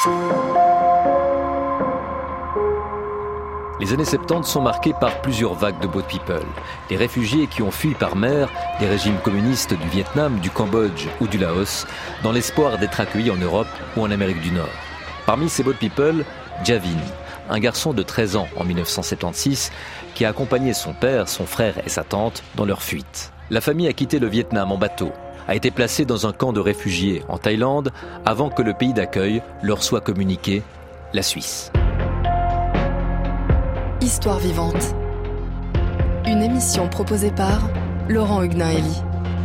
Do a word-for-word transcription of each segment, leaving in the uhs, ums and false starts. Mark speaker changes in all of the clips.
Speaker 1: Les années soixante-dix sont marquées par plusieurs vagues de boat people. Les réfugiés qui ont fui par mer des régimes communistes du Vietnam, du Cambodge ou du Laos, dans l'espoir d'être accueillis en Europe ou en Amérique du Nord. Parmi ces boat people, Javin, un garçon de treize ans en dix-neuf cent soixante-seize, qui a accompagné son père, son frère et sa tante dans leur fuite. La famille a quitté le Vietnam en bateau, a été placée dans un camp de réfugiés en Thaïlande avant que le pays d'accueil leur soit communiqué, la Suisse.
Speaker 2: Histoire vivante. Une émission proposée par Laurent Huguenin-Elie.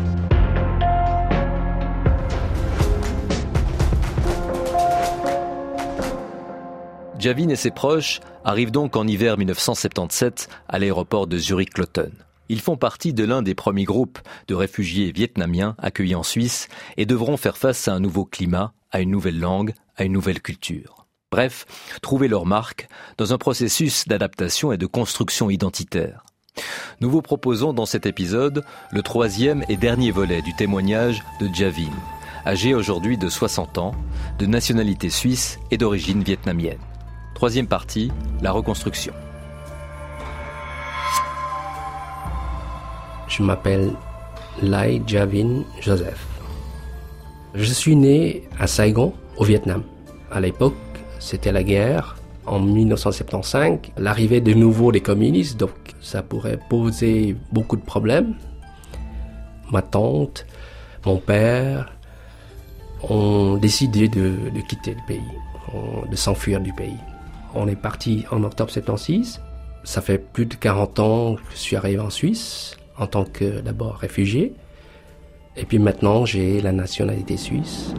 Speaker 1: Javin et ses proches arrivent donc en hiver dix-neuf cent soixante-dix-sept à l'aéroport de Zurich-Kloten. Ils font partie de l'un des premiers groupes de réfugiés vietnamiens accueillis en Suisse et devront faire face à un nouveau climat, à une nouvelle langue, à une nouvelle culture. Bref, trouver leur marque dans un processus d'adaptation et de construction identitaire. Nous vous proposons dans cet épisode le troisième et dernier volet du témoignage de Javin, âgé aujourd'hui de soixante ans, de nationalité suisse et d'origine vietnamienne. Troisième partie, la reconstruction.
Speaker 3: Je m'appelle Lai Javin Joseph. Je suis né à Saigon, au Vietnam. À l'époque, c'était la guerre. En dix-neuf cent soixante-quinze, l'arrivée de nouveau des communistes, donc ça pourrait poser beaucoup de problèmes. Ma tante, mon père ont décidé de, de quitter le pays, de s'enfuir du pays. On est parti en octobre soixante-seize. Ça fait plus de quarante ans que je suis arrivé en Suisse, en tant que d'abord réfugié. Et puis maintenant, j'ai la nationalité suisse.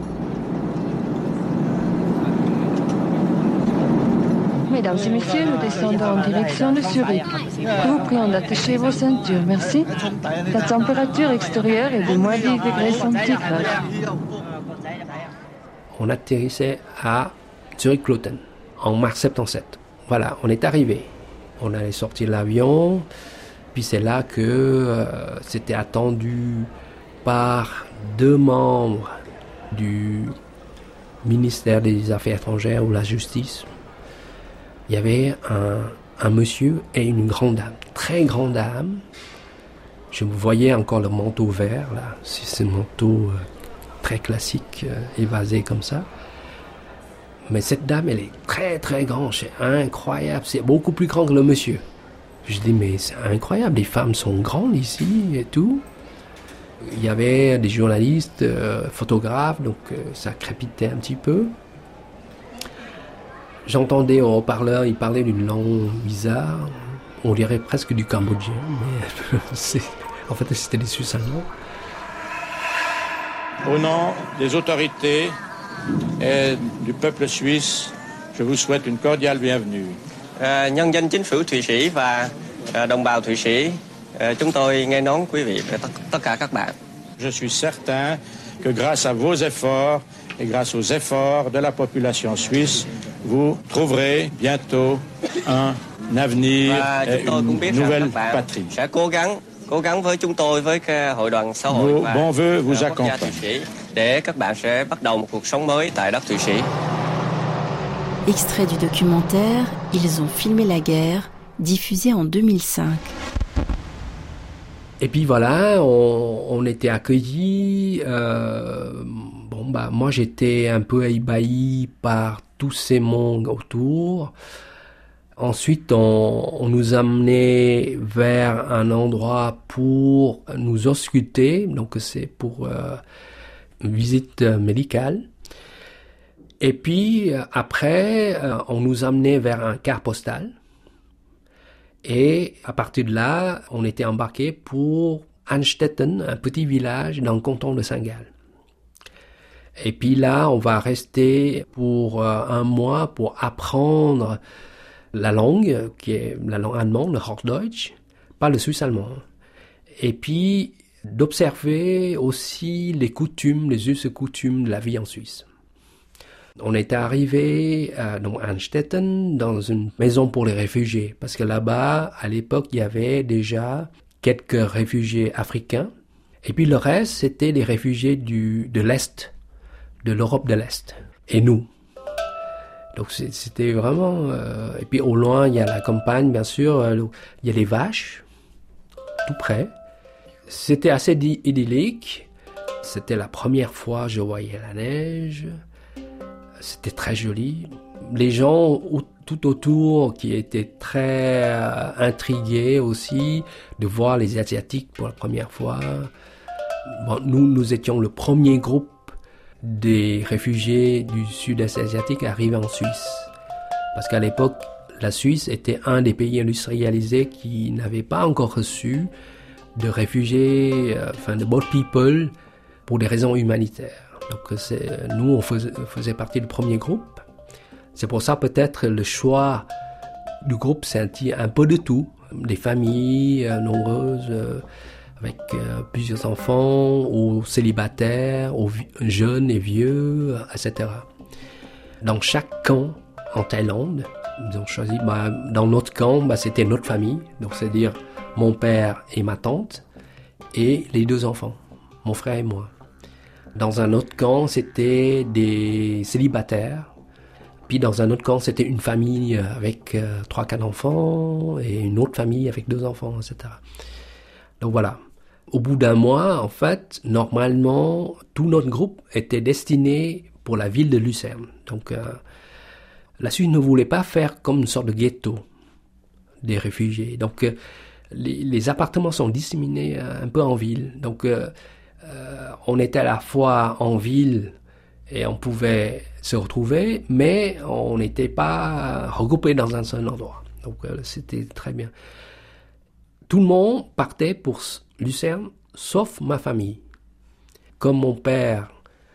Speaker 4: Mesdames et messieurs, nous descendons en direction de Zurich. Nous vous prions d'attacher vos ceintures, merci. La température extérieure est de moins dix degrés centigrades.
Speaker 3: On atterrissait à Zurich-Kloten en mars soixante-dix-sept. Voilà, on est arrivé. On allait sortir de l'avion, puis c'est là que euh, c'était attendu par deux membres du ministère des Affaires étrangères ou la justice. Il y avait un, un monsieur et une grande dame, très grande dame. Je voyais encore le manteau vert, là. C'est ce manteau euh, très classique, euh, évasé comme ça. Mais cette dame, elle est très très grande, c'est incroyable, c'est beaucoup plus grand que le monsieur. Je dis, mais c'est incroyable, les femmes sont grandes ici et tout. Il y avait des journalistes, euh, photographes, donc euh, ça crépitait un petit peu. J'entendais au haut-parleur, il parlait d'une langue bizarre. On dirait presque du cambodgien, mais c'est, en fait c'était des Suisses allemands.
Speaker 5: Au nom des autorités et du peuple suisse, je vous souhaite une cordiale bienvenue.
Speaker 6: Nhân dân chính phủ Thụy Sĩ và đồng bào Thụy Sĩ, chúng tôi nghe nói quý vị và tất cả các bạn.
Speaker 5: Je suis certain que grâce à vos efforts et grâce aux efforts de la population suisse, vous trouverez bientôt un avenir et une nouvelle patrie.
Speaker 6: Sẽ cố gắng, cố gắng với chúng tôi, với Hội đoàn xã hội
Speaker 5: Nos
Speaker 6: và
Speaker 5: bons vœux vous
Speaker 6: quốc gia Thụy
Speaker 5: accompagnent.
Speaker 6: Sĩ để các bạn sẽ bắt đầu một cuộc sống mới tại đất Thụy Sĩ.
Speaker 7: Extrait du documentaire « Ils ont filmé la guerre », diffusé en deux mille cinq.
Speaker 3: Et puis voilà, on, on était accueillis. Euh, bon bah moi j'étais un peu ébahi par tous ces mondes autour. Ensuite, on, on nous amenait vers un endroit pour nous ausculter, donc c'est pour euh, une visite médicale. Et puis après, euh, on nous amenait vers un car postal. Et à partir de là, on était embarqué pour Anstetten, un petit village dans le canton de Saint-Gall. Et puis là, on va rester pour euh, un mois pour apprendre la langue, qui est la langue allemande, le Hochdeutsch, pas le suisse allemand. Et puis d'observer aussi les coutumes, les us et coutumes de la vie en Suisse. On était arrivé à Anstetten dans une maison pour les réfugiés, parce que là-bas, à l'époque, il y avait déjà quelques réfugiés africains, et puis le reste, c'était les réfugiés du, de l'Est, de l'Europe de l'Est, et nous. Donc c'était vraiment... Euh... Et puis au loin, il y a la campagne, bien sûr. Euh, il y a les vaches, tout près. C'était assez idyllique. C'était la première fois que je voyais la neige. C'était très joli. Les gens tout autour qui étaient très euh, intrigués aussi de voir les Asiatiques pour la première fois. Bon, nous, nous étions le premier groupe des réfugiés du sud-est asiatique arrivés en Suisse. Parce qu'à l'époque, la Suisse était un des pays industrialisés qui n'avait pas encore reçu de réfugiés, euh, enfin de boat people, pour des raisons humanitaires. Donc c'est, nous, on faisait, faisait partie du premier groupe. C'est pour ça peut-être le choix du groupe, c'est un, un peu de tout. Des familles euh, nombreuses, euh, avec euh, plusieurs enfants, aux célibataires, aux vi- jeunes et vieux, et cetera. Dans chaque camp en Thaïlande, ils ont choisi, bah, dans notre camp, bah, c'était notre famille, donc c'est-à-dire mon père et ma tante, et les deux enfants, mon frère et moi. Dans un autre camp, c'était des célibataires. Puis dans un autre camp, c'était une famille avec euh, trois, quatre enfants, et une autre famille avec deux enfants, et cetera. Donc voilà. Au bout d'un mois, en fait, normalement, tout notre groupe était destiné pour la ville de Lucerne. Donc euh, la Suisse ne voulait pas faire comme une sorte de ghetto des réfugiés. Donc euh, les, les appartements sont disséminés euh, un peu en ville. Donc euh, euh, on était à la fois en ville et on pouvait se retrouver, mais on n'était pas regroupés dans un seul endroit. Donc euh, c'était très bien. Tout le monde partait pour Lucerne, sauf ma famille. Comme mon père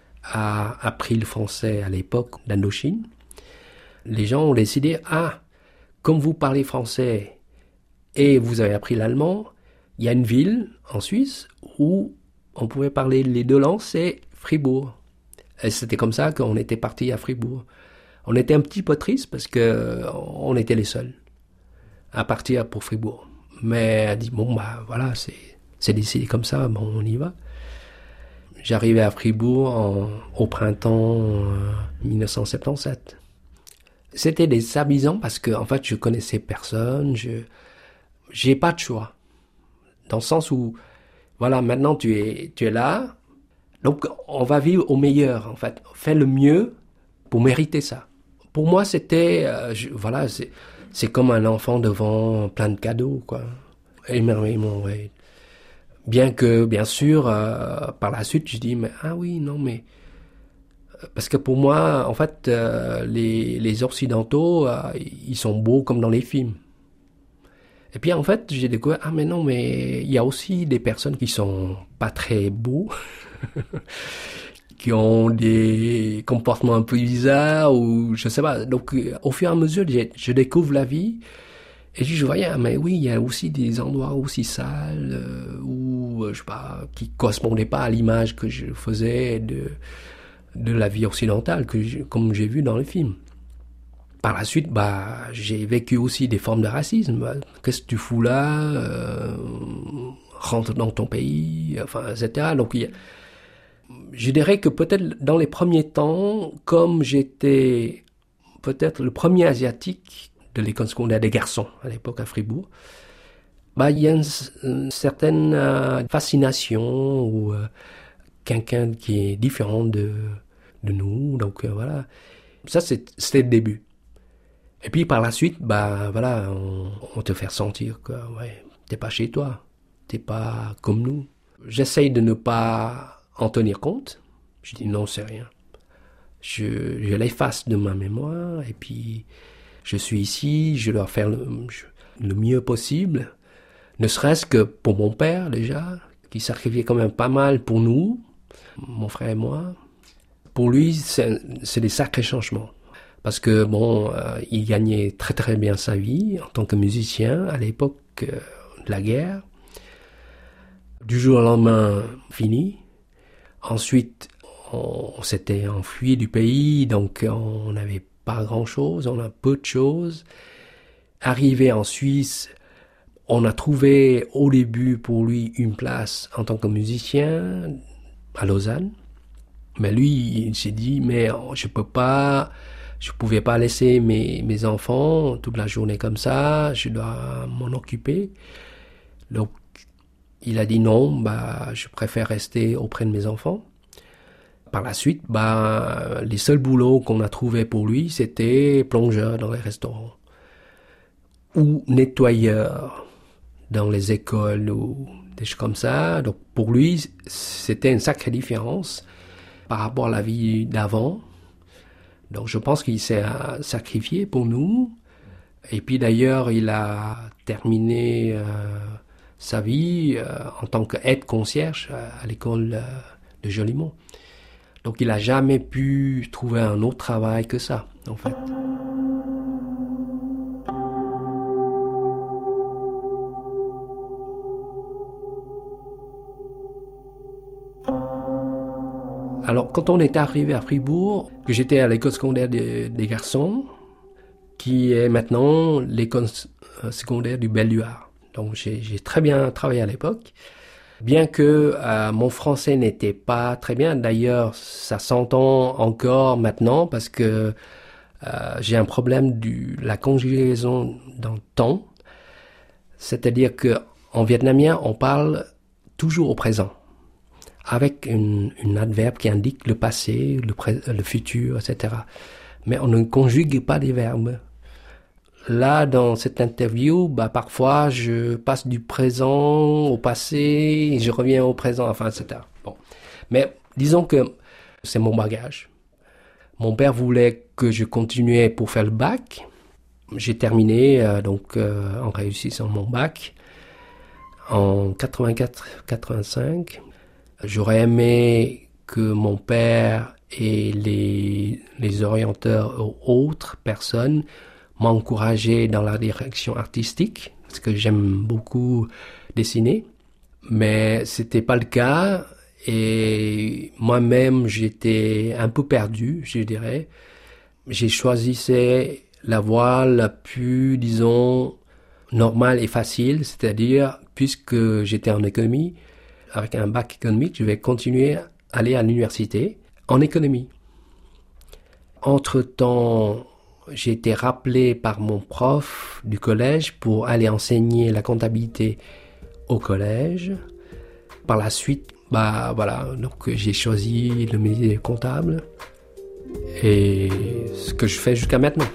Speaker 3: a appris le français à l'époque d'Indochine, les gens ont décidé, ah, comme vous parlez français et vous avez appris l'allemand, il y a une ville en Suisse où on pouvait parler les deux langues, c'est Fribourg. Et c'était comme ça qu'on était partis à Fribourg. On était un petit peu triste parce que on était les seuls à partir pour Fribourg. Mais elle dit, bon, bah voilà, c'est, c'est décidé comme ça, bon, on y va. J'arrivais à Fribourg en, au printemps euh, dix-neuf cent soixante-dix-sept. C'était désabusant parce que, en fait, je connaissais personne, je, j'ai pas de choix. Dans le sens où, voilà, maintenant tu es, tu es là, donc on va vivre au meilleur, en fait. Fais le mieux pour mériter ça. Pour moi, c'était, euh, je, voilà, c'est, c'est comme un enfant devant plein de cadeaux, quoi. Émerveillement, ouais. Bien que, bien sûr, euh, par la suite, je dis, mais ah oui, non, mais parce que pour moi, en fait, euh, les, les Occidentaux, euh, ils sont beaux comme dans les films. Et puis en fait, j'ai découvert, ah mais non, mais il y a aussi des personnes qui sont pas très beaux, qui ont des comportements un peu bizarres, ou je sais pas. Donc au fur et à mesure, je, je découvre la vie, et je voyais, ah mais oui, il y a aussi des endroits aussi sales, euh, où, je sais pas, qui correspondaient pas à l'image que je faisais de, de la vie occidentale, que je, comme j'ai vu dans les films. Par la suite, bah, j'ai vécu aussi des formes de racisme. Bah, qu'est-ce que tu fous là, euh, rentre dans ton pays, enfin, et cetera. Donc, il y a, je dirais que peut-être dans les premiers temps, comme j'étais peut-être le premier asiatique de l'école secondaire des garçons à l'époque à Fribourg, bah, il y a une, une certaine euh, fascination ou euh, quelqu'un qui est différent de, de nous. Donc, euh, voilà. Ça, c'est, c'était le début. Et puis par la suite, bah voilà, on, on te fait sentir que ouais, t'es pas chez toi, t'es pas comme nous. J'essaye de ne pas en tenir compte. Je dis non, c'est rien. Je, je l'efface de ma mémoire et puis je suis ici, je dois faire le, le mieux possible. Ne serait-ce que pour mon père déjà, qui sacrifiait quand même pas mal pour nous, mon frère et moi. Pour lui, c'est, c'est des sacrés changements. Parce que bon, euh, il gagnait très très bien sa vie en tant que musicien à l'époque euh, de la guerre. Du jour au lendemain, fini. Ensuite, on, on s'était enfui du pays, donc on n'avait pas grand-chose, on a peu de choses. Arrivé en Suisse, on a trouvé au début pour lui une place en tant que musicien à Lausanne. Mais lui, il s'est dit, mais je peux pas... je pouvais pas laisser mes, mes enfants toute la journée comme ça, je dois m'en occuper. Donc, il a dit non, bah, je préfère rester auprès de mes enfants. Par la suite, bah, les seuls boulots qu'on a trouvés pour lui, c'était plongeur dans les restaurants ou nettoyeur dans les écoles ou des choses comme ça. Donc, pour lui, c'était une sacrée différence par rapport à la vie d'avant. Donc, je pense qu'il s'est sacrifié pour nous. Et puis, d'ailleurs, il a terminé euh, sa vie euh, en tant qu'aide-concierge à l'école euh, de Jolimont. Donc, il n'a jamais pu trouver un autre travail que ça, en fait. Alors, quand on est arrivé à Fribourg, que j'étais à l'école secondaire des, des garçons, qui est maintenant l'école secondaire du Belluard. Donc, j'ai, j'ai très bien travaillé à l'époque. Bien que euh, mon français n'était pas très bien, d'ailleurs, ça s'entend encore maintenant parce que euh, j'ai un problème de la conjugaison dans le temps. C'est-à-dire que en vietnamien, on parle toujours au présent, avec une, une adverbe qui indique le passé, le, pré- le futur, et cetera. Mais on ne conjugue pas les verbes. Là, dans cette interview, bah, parfois, je passe du présent au passé, je reviens au présent, enfin, et cetera. Bon. Mais disons que c'est mon bagage. Mon père voulait que je continuais pour faire le bac. J'ai terminé, euh, donc, euh, en réussissant mon bac en quatre-vingt-quatre quatre-vingt-cinq. J'aurais aimé que mon père et les, les orienteurs ou autres personnes m'encourageaient dans la direction artistique, parce que j'aime beaucoup dessiner, mais c'était pas le cas, et moi-même j'étais un peu perdu, je dirais. J'ai choisi la voie la plus, disons, normale et facile, c'est-à-dire, puisque j'étais en économie, avec un bac économique, je vais continuer à aller à l'université en économie. Entre-temps, j'ai été rappelé par mon prof du collège pour aller enseigner la comptabilité au collège. Par la suite, bah voilà, donc j'ai choisi le métier de comptable et ce que je fais jusqu'à maintenant.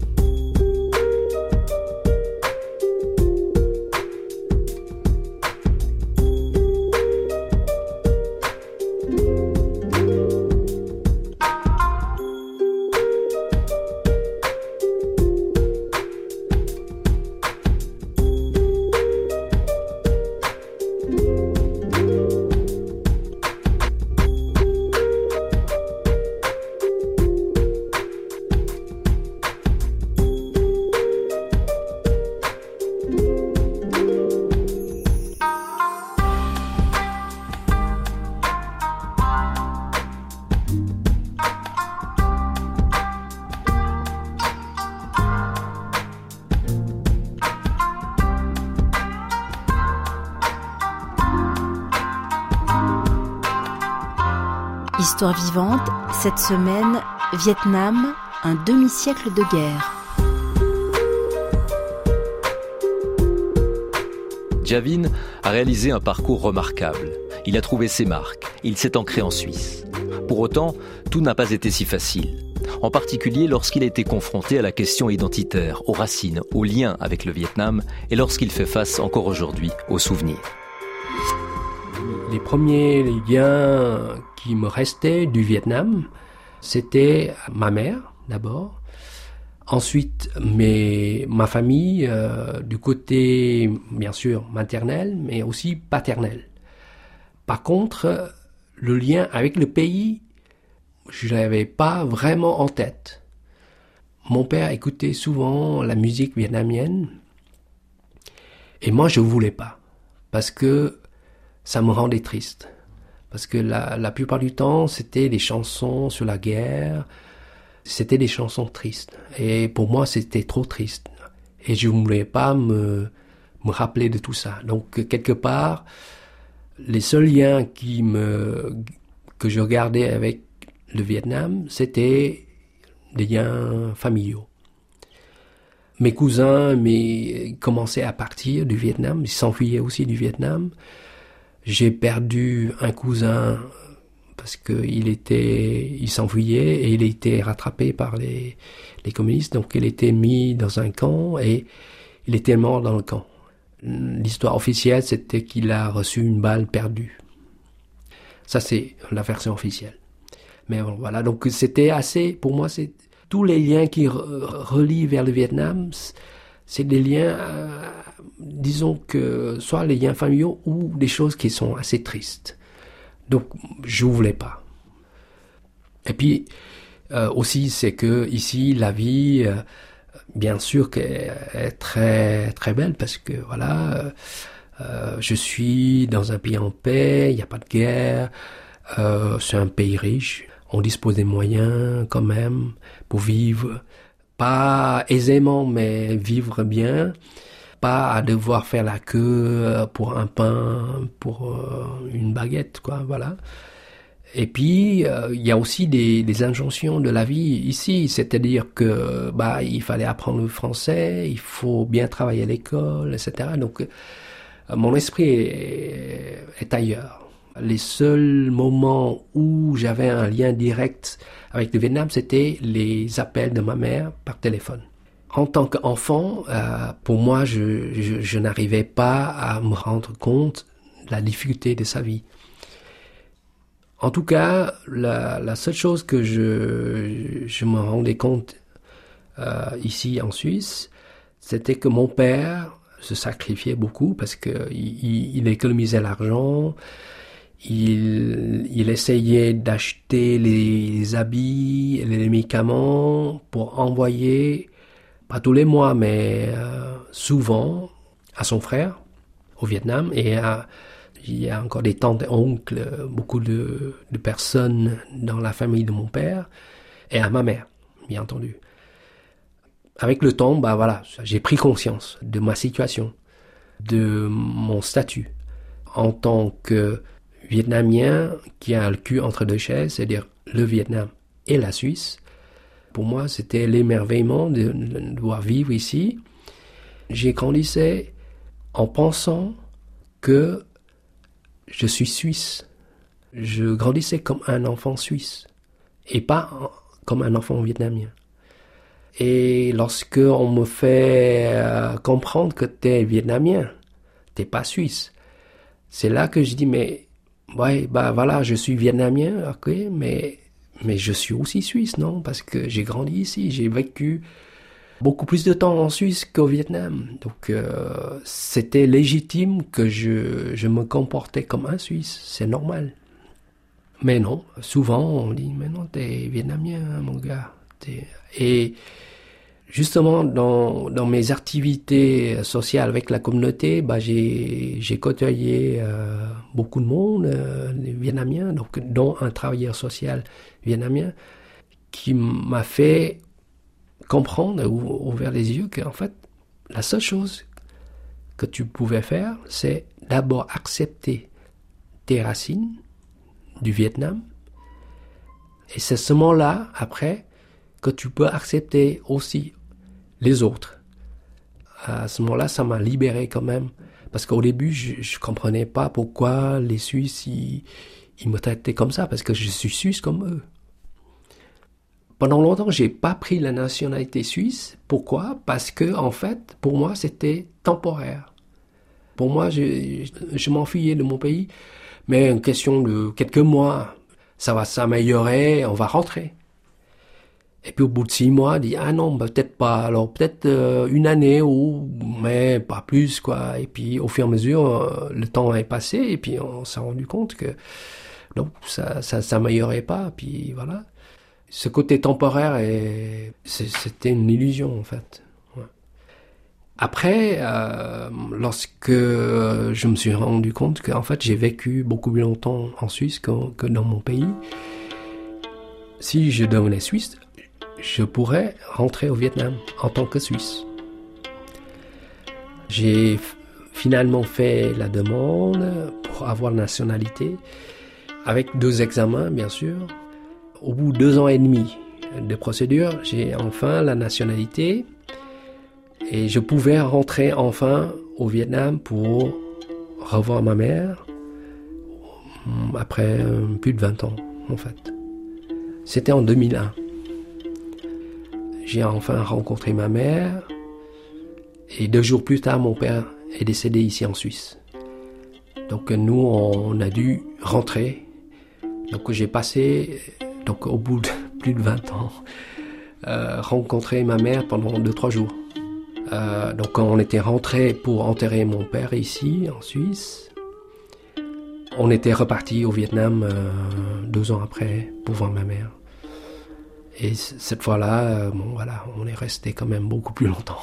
Speaker 7: Histoire vivante, cette semaine, Vietnam, un demi-siècle de guerre.
Speaker 1: Javin a réalisé un parcours remarquable. Il a trouvé ses marques. Il s'est ancré en Suisse. Pour autant, tout n'a pas été si facile. En particulier lorsqu'il a été confronté à la question identitaire, aux racines, aux liens avec le Vietnam et lorsqu'il fait face encore aujourd'hui aux souvenirs.
Speaker 3: Les premiers liens qui me restaient du Vietnam, c'était ma mère d'abord, ensuite mes, ma famille euh, du côté bien sûr maternel mais aussi paternel. Par contre, le lien avec le pays, je l'avais pas vraiment en tête. Mon père écoutait souvent la musique vietnamienne et moi je voulais pas parce que ça me rendait triste. Parce que la, la plupart du temps, c'était des chansons sur la guerre, c'était des chansons tristes. Et pour moi, c'était trop triste. Et je ne voulais pas me, me rappeler de tout ça. Donc, quelque part, les seuls liens qui me, que je gardais avec le Vietnam, c'était des liens familiaux. Mes cousins mais, commençaient à partir du Vietnam, ils s'enfuyaient aussi du Vietnam. J'ai perdu un cousin parce qu'il était, il s'enfuyait et il était rattrapé par les, les communistes, donc il était mis dans un camp et il était mort dans le camp. L'histoire officielle, c'était qu'il a reçu une balle perdue. Ça, c'est la version officielle. Mais voilà, donc c'était assez, pour moi, c'est tous les liens qui relient vers le Vietnam, c'est des liens, euh, disons que soit les liens familiaux ou des choses qui sont assez tristes. Donc, je ne voulais pas. Et puis, euh, aussi, c'est que ici, la vie, euh, bien sûr, qu'elle est très très belle parce que voilà, euh, je suis dans un pays en paix, il n'y a pas de guerre, euh, c'est un pays riche. On dispose des moyens quand même pour vivre, pas aisément, mais vivre bien, pas à devoir faire la queue pour un pain, pour une baguette, quoi, voilà. Et puis, euh, il y a aussi des, des injonctions de la vie ici, c'est-à-dire que bah il fallait apprendre le français, il faut bien travailler à l'école, et cetera. Donc, euh, mon esprit est, est ailleurs. Les seuls moments où j'avais un lien direct avec le Vietnam, c'était les appels de ma mère par téléphone. En tant qu'enfant, euh, pour moi, je, je, je n'arrivais pas à me rendre compte de la difficulté de sa vie. En tout cas, la, la seule chose que je, je me rendais compte euh, ici en Suisse, c'était que mon père se sacrifiait beaucoup parce que il, il économisait l'argent. Il, il essayait d'acheter les habits, les médicaments pour envoyer, pas tous les mois, mais euh, souvent, à son frère au Vietnam. Et à, il y a encore des tantes et oncles, beaucoup de, de personnes dans la famille de mon père, et à ma mère, bien entendu. Avec le temps, bah voilà, j'ai pris conscience de ma situation, de mon statut en tant que Vietnamien qui a le cul entre deux chaises, c'est-à-dire le Vietnam et la Suisse. Pour moi, c'était l'émerveillement de, de devoir vivre ici. J'ai grandi en pensant que je suis suisse. Je grandissais comme un enfant suisse et pas comme un enfant vietnamien. Et lorsque on me fait euh, comprendre que t'es vietnamien, t'es pas suisse, c'est là que je dis mais ouais, bah voilà, je suis vietnamien, ok, mais, mais je suis aussi suisse, non? Parce que j'ai grandi ici, j'ai vécu beaucoup plus de temps en Suisse qu'au Vietnam. Donc, euh, c'était légitime que je, je me comportais comme un Suisse, c'est normal. Mais non, souvent on dit, mais non, t'es vietnamien, mon gars. T'es... Et justement, dans, dans mes activités sociales avec la communauté, bah, j'ai, j'ai côtoyé euh, beaucoup de monde, euh, des Vietnamiens, donc, dont un travailleur social vietnamien, qui m'a fait comprendre, ou ouvert les yeux, qu'en fait, la seule chose que tu pouvais faire, c'est d'abord accepter tes racines du Vietnam, et c'est ce moment-là, après, que tu peux accepter aussi les autres. À ce moment-là, ça m'a libéré quand même. Parce qu'au début, je ne comprenais pas pourquoi les Suisses, ils, ils me traitaient comme ça, parce que je suis suisse comme eux. Pendant longtemps, j'ai pas pris la nationalité suisse. Pourquoi? Parce que, en fait, pour moi, c'était temporaire. Pour moi, je, je m'enfuyais de mon pays, mais une question de quelques mois, ça va s'améliorer, on va rentrer. Et puis au bout de six mois, dit ah non, bah, peut-être pas. Alors peut-être euh, une année ou mais pas plus quoi. Et puis au fur et à mesure, euh, le temps est passé et puis on s'est rendu compte que donc ça ça s'améliorait pas. Puis voilà, ce côté temporaire est, c'était une illusion en fait. Ouais. Après, euh, lorsque je me suis rendu compte qu'en fait j'ai vécu beaucoup plus longtemps en Suisse que, que dans mon pays, si je devenais suisse, je pourrais rentrer au Vietnam en tant que Suisse. J'ai f- finalement fait la demande pour avoir la nationalité, avec deux examens bien sûr. Au bout de deux ans et demi de procédure, j'ai enfin la nationalité et je pouvais rentrer enfin au Vietnam pour revoir ma mère après plus de vingt ans en fait. C'était en deux mille un. J'ai enfin rencontré ma mère et deux jours plus tard, mon père est décédé ici en Suisse. Donc nous, on a dû rentrer. Donc j'ai passé, donc au bout de plus de vingt ans, euh, rencontrer ma mère pendant deux trois jours. Euh, donc on était rentré pour enterrer mon père ici en Suisse. On était reparti au Vietnam euh, deux ans après pour voir ma mère. Et c- cette fois-là, euh, bon voilà, on est resté quand même beaucoup plus longtemps.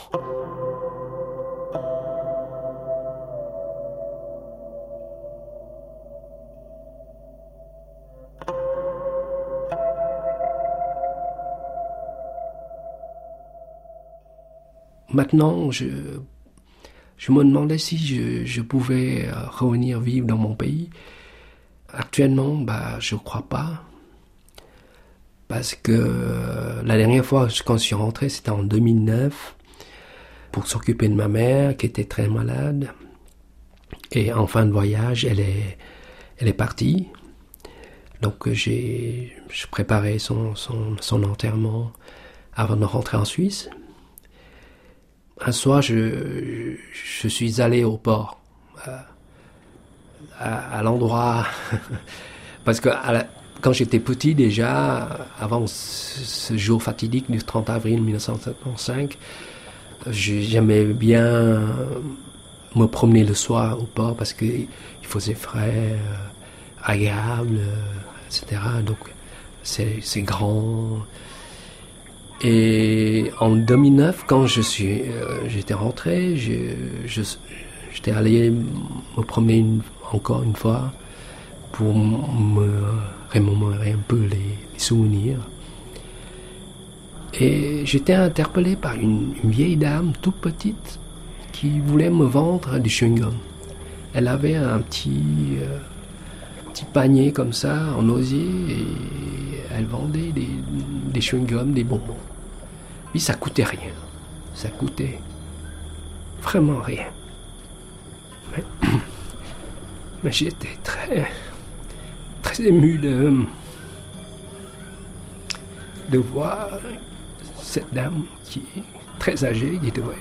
Speaker 3: Maintenant, je, je me demandais si je, je pouvais revenir vivre dans mon pays. Actuellement, bah, je ne crois pas. Parce que la dernière fois quand je suis rentré, c'était en deux mille neuf, pour s'occuper de ma mère qui était très malade. Et en fin de voyage, elle est, elle est partie. Donc j'ai, je préparais son, son, son enterrement avant de rentrer en Suisse. Un soir, je, je suis allé au port, euh, à, à l'endroit, parce que à la, quand j'étais petit déjà, avant ce, ce jour fatidique du trente avril mille neuf cent soixante-quinze, j'aimais bien me promener le soir au port parce qu'il faisait frais, euh, agréable, euh, et cetera. Donc c'est, c'est grand. Et en deux mille neuf, quand je suis, euh, j'étais rentré, je, je, j'étais allé me promener une, encore une fois pour me remémorer un peu les, les souvenirs. Et j'étais interpellé par une, une vieille dame toute petite qui voulait me vendre du chewing-gum. Elle avait un petit, euh, petit panier comme ça en osier et elle vendait des, des chewing-gums, des bonbons. Puis ça coûtait rien. Ça coûtait vraiment rien. Mais, mais j'étais très, très ému de, de voir cette dame qui est très âgée, qui devait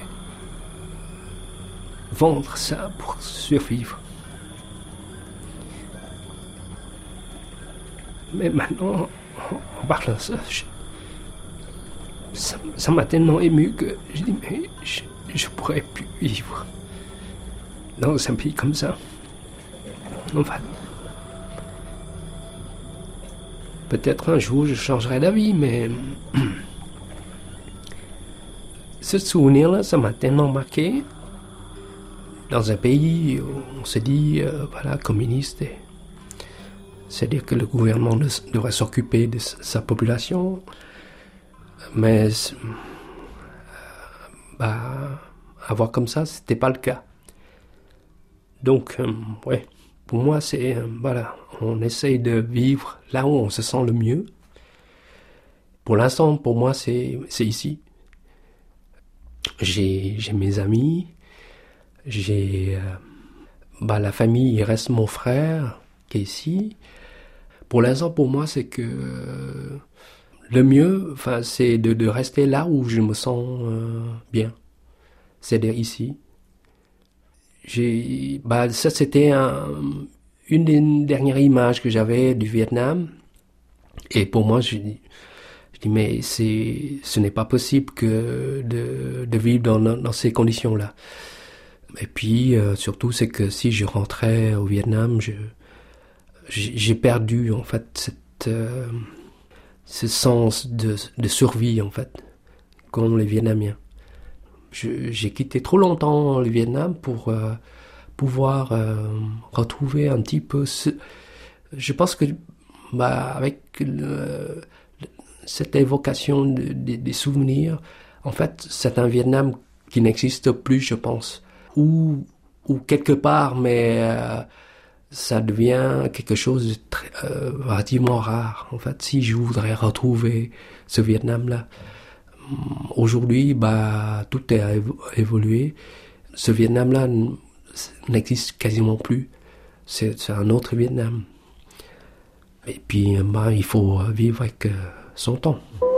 Speaker 3: vendre ça pour survivre. Mais maintenant, en parlant de ça, je, ça, ça m'a tellement ému que je dis, mais je ne pourrais plus vivre dans un pays comme ça. Enfin, peut-être un jour je changerai d'avis, mais ce souvenir-là, ça m'a tellement marqué dans un pays où on se dit, euh, voilà, communiste. Et c'est-à-dire que le gouvernement devrait s'occuper de sa population. Mais bah, avoir comme ça, c'était pas le cas. Donc, euh, ouais, pour moi, c'est, euh, voilà, on essaye de vivre là où on se sent le mieux. Pour l'instant, pour moi, c'est, c'est ici. J'ai, j'ai mes amis, j'ai, euh, bah, la famille, il reste mon frère qui est ici. Pour l'instant, pour moi, c'est que euh, le mieux, enfin, c'est de, de rester là où je me sens euh, bien. C'est-à-dire ici. J'ai, bah, ça, c'était un, une des dernières images que j'avais du Vietnam. Et pour moi, je dis, je dis mais c'est, ce n'est pas possible que de, de vivre dans, dans ces conditions-là. Et puis, euh, surtout, c'est que si je rentrais au Vietnam, je, j'ai perdu, en fait, cette, euh, ce sens de, de survie, en fait, comme les Vietnamiens. Je, j'ai quitté trop longtemps le Vietnam pour euh, pouvoir euh, retrouver un petit peu ce... Je pense que, bah, avec le, cette évocation de, de, des souvenirs, en fait, c'est un Vietnam qui n'existe plus, je pense. Ou, ou quelque part, mais... Euh, ça devient quelque chose de très, euh, relativement rare. En fait, si je voudrais retrouver ce Vietnam-là, aujourd'hui, bah, tout a évolué. Ce Vietnam-là n'existe quasiment plus. C'est, c'est un autre Vietnam. Et puis, bah, il faut vivre avec son temps.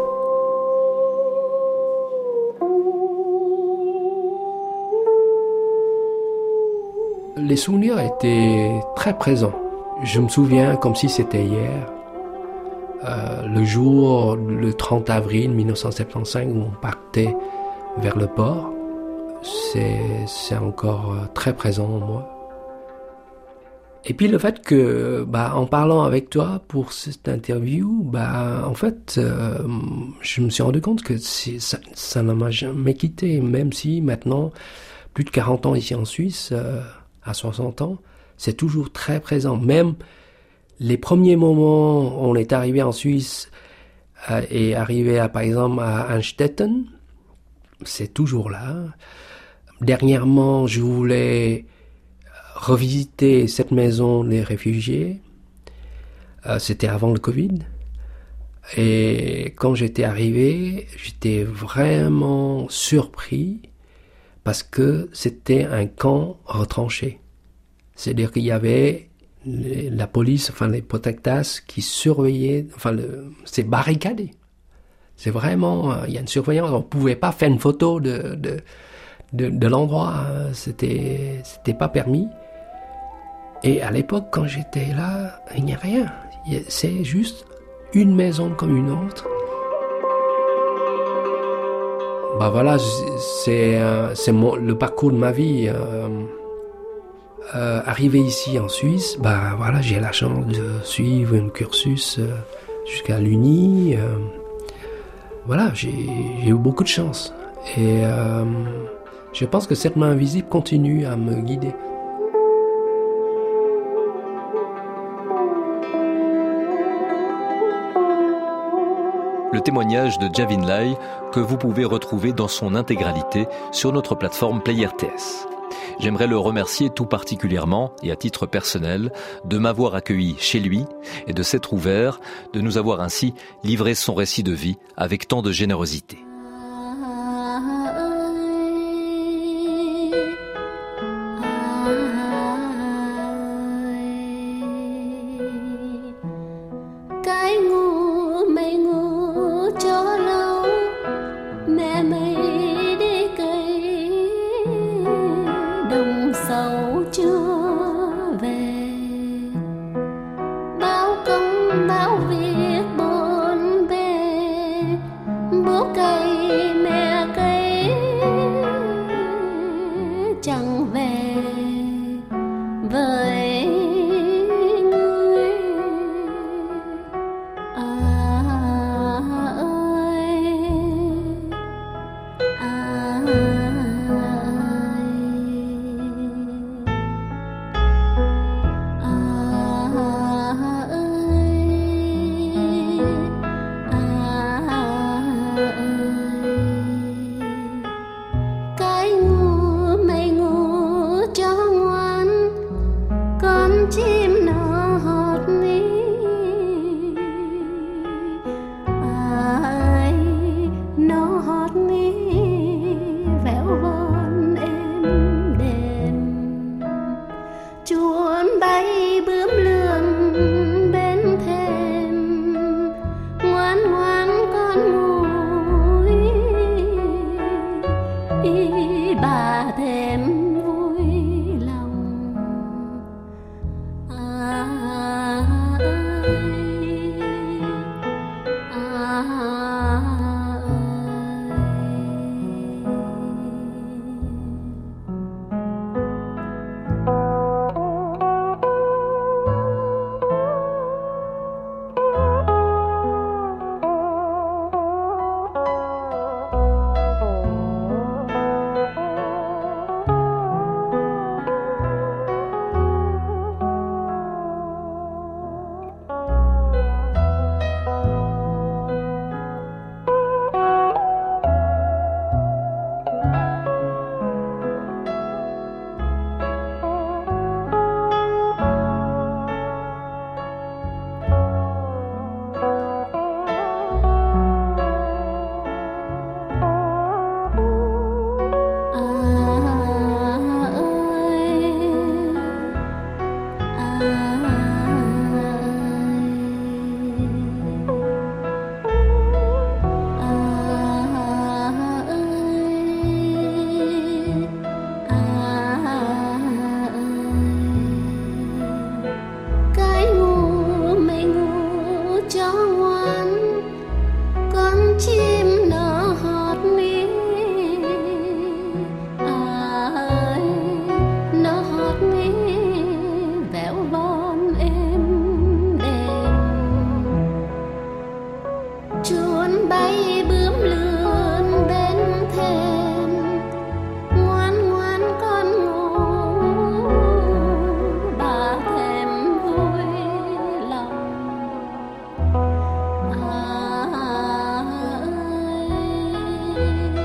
Speaker 3: Les souvenirs étaient très présents. Je me souviens comme si c'était hier. Euh, le jour, le trente avril dix-neuf cent soixante-quinze, où on partait vers le port, c'est, c'est encore très présent en moi. Et puis le fait que, bah, en parlant avec toi pour cette interview, bah, en fait, euh, je me suis rendu compte que c'est, ça, ça ne m'a jamais quitté, même si maintenant, plus de quarante ans ici en Suisse, euh, à soixante ans, c'est toujours très présent. Même les premiers moments où on est arrivé en Suisse euh, et arrivé à, par exemple, à Einstetten, c'est toujours là. Dernièrement, je voulais revisiter cette maison des réfugiés. Euh, c'était avant le Covid. Et quand j'étais arrivé, j'étais vraiment surpris parce que c'était un camp retranché. C'est-à-dire qu'il y avait les, la police, enfin les protectas qui surveillaient, enfin le, c'est barricadé. C'est vraiment, euh, il y a une surveillance, on ne pouvait pas faire une photo de, de, de, de l'endroit, hein. C'était, c'était pas permis. Et à l'époque, quand j'étais là, il n'y a rien. C'est juste une maison comme une autre. Bah voilà, c'est, c'est mon, le parcours de ma vie. Euh, euh, arrivé ici en Suisse, bah voilà, j'ai la chance de suivre un cursus euh, jusqu'à l'Uni. Euh, voilà, j'ai, j'ai eu beaucoup de chance. Et euh, je pense que cette main invisible continue à me guider.
Speaker 1: Le témoignage de Javin Lai que vous pouvez retrouver dans son intégralité sur notre plateforme Play R T S. J'aimerais le remercier tout particulièrement et à titre personnel de m'avoir accueilli chez lui et de s'être ouvert, de nous avoir ainsi livré son récit de vie avec tant de générosité.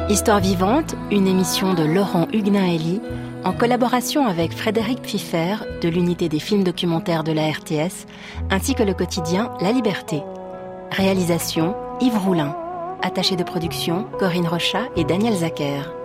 Speaker 7: Histoire vivante, une émission de Laurent Huguenin-Elie, en collaboration avec Frédéric Pfiffer de l'unité des films documentaires de la R T S, ainsi que le quotidien La Liberté. Réalisation Yves Roulin. Attaché de production Corinne Rochat et Daniel Zacher.